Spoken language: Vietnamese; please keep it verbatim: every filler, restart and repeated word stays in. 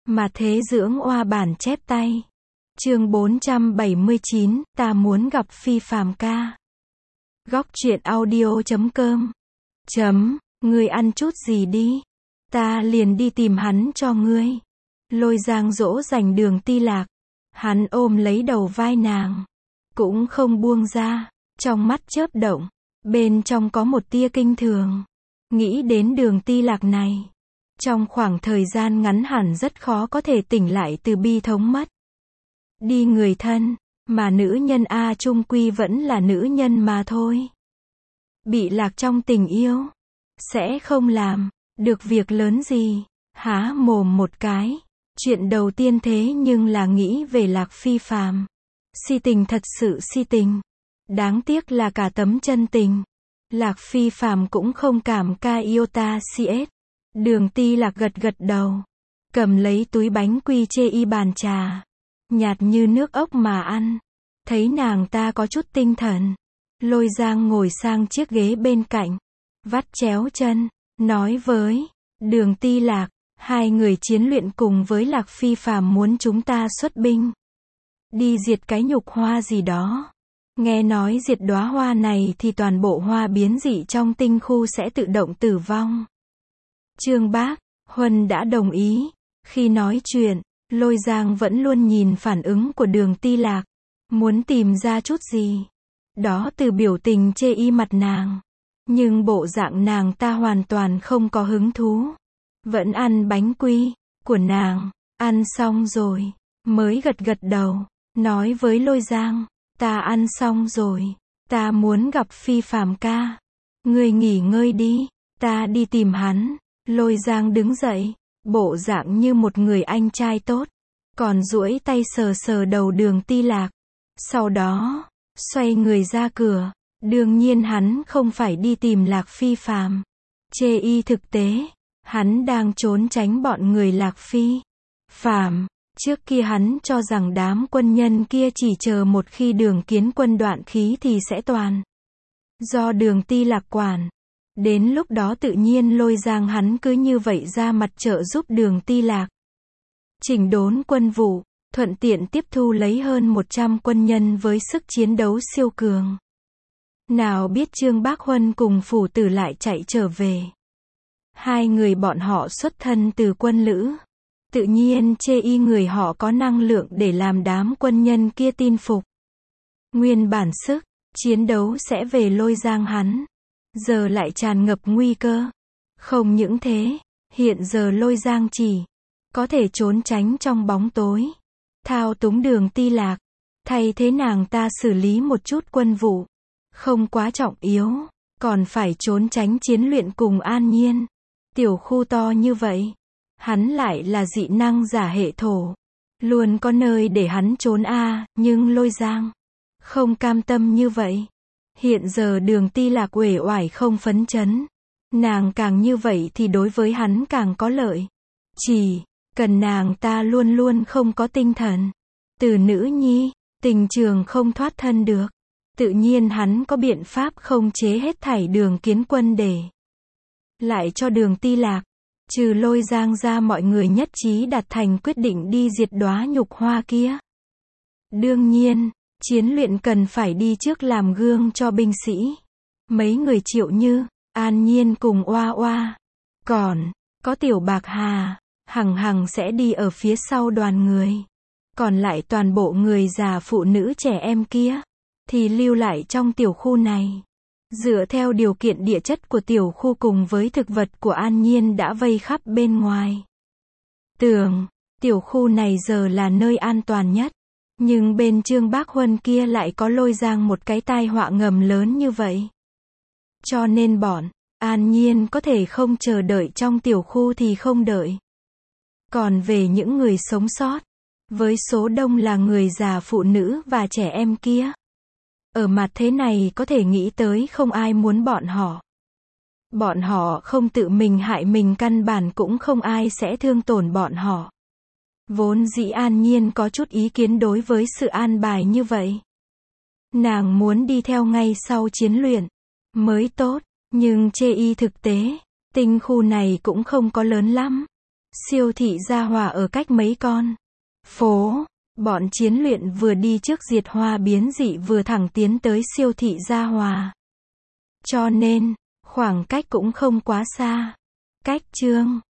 Mà thế dưỡng oa bản chép tay. Chương bốn trăm bảy mươi chín, ta muốn gặp Phi Phàm ca. Góc truyện audio chấm com. Chấm, ngươi ăn chút gì đi. Ta liền đi tìm hắn cho ngươi. Lôi Giang dỗ dành Đường Ti Lạc. Hắn ôm lấy đầu vai nàng. Cũng không buông ra. Trong mắt chớp động. Bên trong có một tia kinh thường. Nghĩ đến Đường Ti Lạc này. Trong khoảng thời gian ngắn hẳn rất khó có thể tỉnh lại từ bi thống mất. Đi người thân, mà nữ nhân A chung quy vẫn là nữ nhân mà thôi. Bị lạc trong tình yêu, sẽ không làm được việc lớn gì, há mồm một cái. Chuyện đầu tiên thế nhưng là nghĩ về Lạc Phi Phàm. Si tình, thật sự si tình. Đáng tiếc là cả tấm chân tình. Lạc Phi Phàm cũng không cảm ca iota cs. Đường Ti Lạc gật gật đầu. Cầm lấy túi bánh quy chê y bàn trà. Nhạt như nước ốc mà ăn. Thấy nàng ta có chút tinh thần. Lôi Giang ngồi sang chiếc ghế bên cạnh. Vắt chéo chân. Nói với Đường Ti Lạc. Hai người chiến luyện cùng với Lạc Phi Phàm muốn chúng ta xuất binh. Đi diệt cái nhục hoa gì đó. Nghe nói diệt đóa hoa này thì toàn bộ hoa biến dị trong tinh khu sẽ tự động tử vong. Trương Bác Huân đã đồng ý. Khi nói chuyện, Lôi Giang vẫn luôn nhìn phản ứng của Đường Ti Lạc. Muốn tìm ra chút gì đó từ biểu tình chê y mặt nàng. Nhưng bộ dạng nàng ta hoàn toàn không có hứng thú. Vẫn ăn bánh quy của nàng. Ăn xong rồi, mới gật gật đầu. Nói với Lôi Giang, ta ăn xong rồi. Ta muốn gặp Phi Phàm ca. Ngươi nghỉ ngơi đi, ta đi tìm hắn. Lôi Giang đứng dậy, bộ dạng như một người anh trai tốt. Còn duỗi tay sờ sờ đầu Đường Ti Lạc. Sau đó, xoay người ra cửa. Đương nhiên hắn không phải đi tìm Lạc Phi Phàm. Chê y thực tế, hắn đang trốn tránh bọn người Lạc Phi Phàm. Trước kia hắn cho rằng đám quân nhân kia chỉ chờ một khi Đường Kiến Quân đoạn khí thì sẽ toàn do Đường Ti Lạc quản. Đến lúc đó tự nhiên Lôi Giang hắn cứ như vậy ra mặt trợ giúp Đường Ti Lạc. Chỉnh đốn quân vụ, thuận tiện tiếp thu lấy hơn một trăm quân nhân với sức chiến đấu siêu cường. Nào biết Trương Bác Huân cùng phủ tử lại chạy trở về. Hai người bọn họ xuất thân từ quân lữ. Tự nhiên chê y người họ có năng lượng để làm đám quân nhân kia tin phục. Nguyên bản sức chiến đấu sẽ về Lôi Giang hắn. Giờ lại tràn ngập nguy cơ. Không những thế, hiện giờ Lôi Giang chỉ có thể trốn tránh trong bóng tối. Thao túng Đường Ti Lạc. Thay thế nàng ta xử lý một chút quân vụ. Không quá trọng yếu. Còn phải trốn tránh chiến luyện cùng An Nhiên. Tiểu khu to như vậy. Hắn lại là dị năng giả hệ thổ. Luôn có nơi để hắn trốn a à, nhưng Lôi Giang không cam tâm như vậy. Hiện giờ Đường Ti Lạc uể oải không phấn chấn. Nàng càng như vậy thì đối với hắn càng có lợi. Chỉ cần nàng ta luôn luôn không có tinh thần. Từ nữ nhi, tình trường không thoát thân được. Tự nhiên hắn có biện pháp không chế hết thảy Đường Kiến Quân để lại cho Đường Ti Lạc. Trừ Lôi Giang ra mọi người nhất trí đạt thành quyết định đi diệt đóa nhục hoa kia. Đương nhiên, chiến luyện cần phải đi trước làm gương cho binh sĩ. Mấy người Triệu Như, An Nhiên cùng Oa Oa. Còn, có Tiểu Bạc Hà, Hằng Hằng sẽ đi ở phía sau đoàn người. Còn lại toàn bộ người già phụ nữ trẻ em kia, thì lưu lại trong tiểu khu này. Dựa theo điều kiện địa chất của tiểu khu cùng với thực vật của An Nhiên đã vây khắp bên ngoài tường, tiểu khu này giờ là nơi an toàn nhất. Nhưng bên Trương Bác Huân kia lại có Lôi Giang một cái tai họa ngầm lớn như vậy. Cho nên bọn An Nhiên có thể không chờ đợi trong tiểu khu thì không đợi. Còn về những người sống sót, với số đông là người già phụ nữ và trẻ em kia. Ở mặt thế này có thể nghĩ tới không ai muốn bọn họ. Bọn họ không tự mình hại mình, căn bản cũng không ai sẽ thương tổn bọn họ. Vốn dĩ An Nhiên có chút ý kiến đối với sự an bài như vậy. Nàng muốn đi theo ngay sau chiến luyện mới tốt, nhưng chê y thực tế, tinh khu này cũng không có lớn lắm. Siêu thị Gia Hòa ở cách mấy con phố. Bọn chiến luyện vừa đi trước diệt hoa biến dị vừa thẳng tiến tới siêu thị Gia Hòa. Cho nên, khoảng cách cũng không quá xa. Cách chương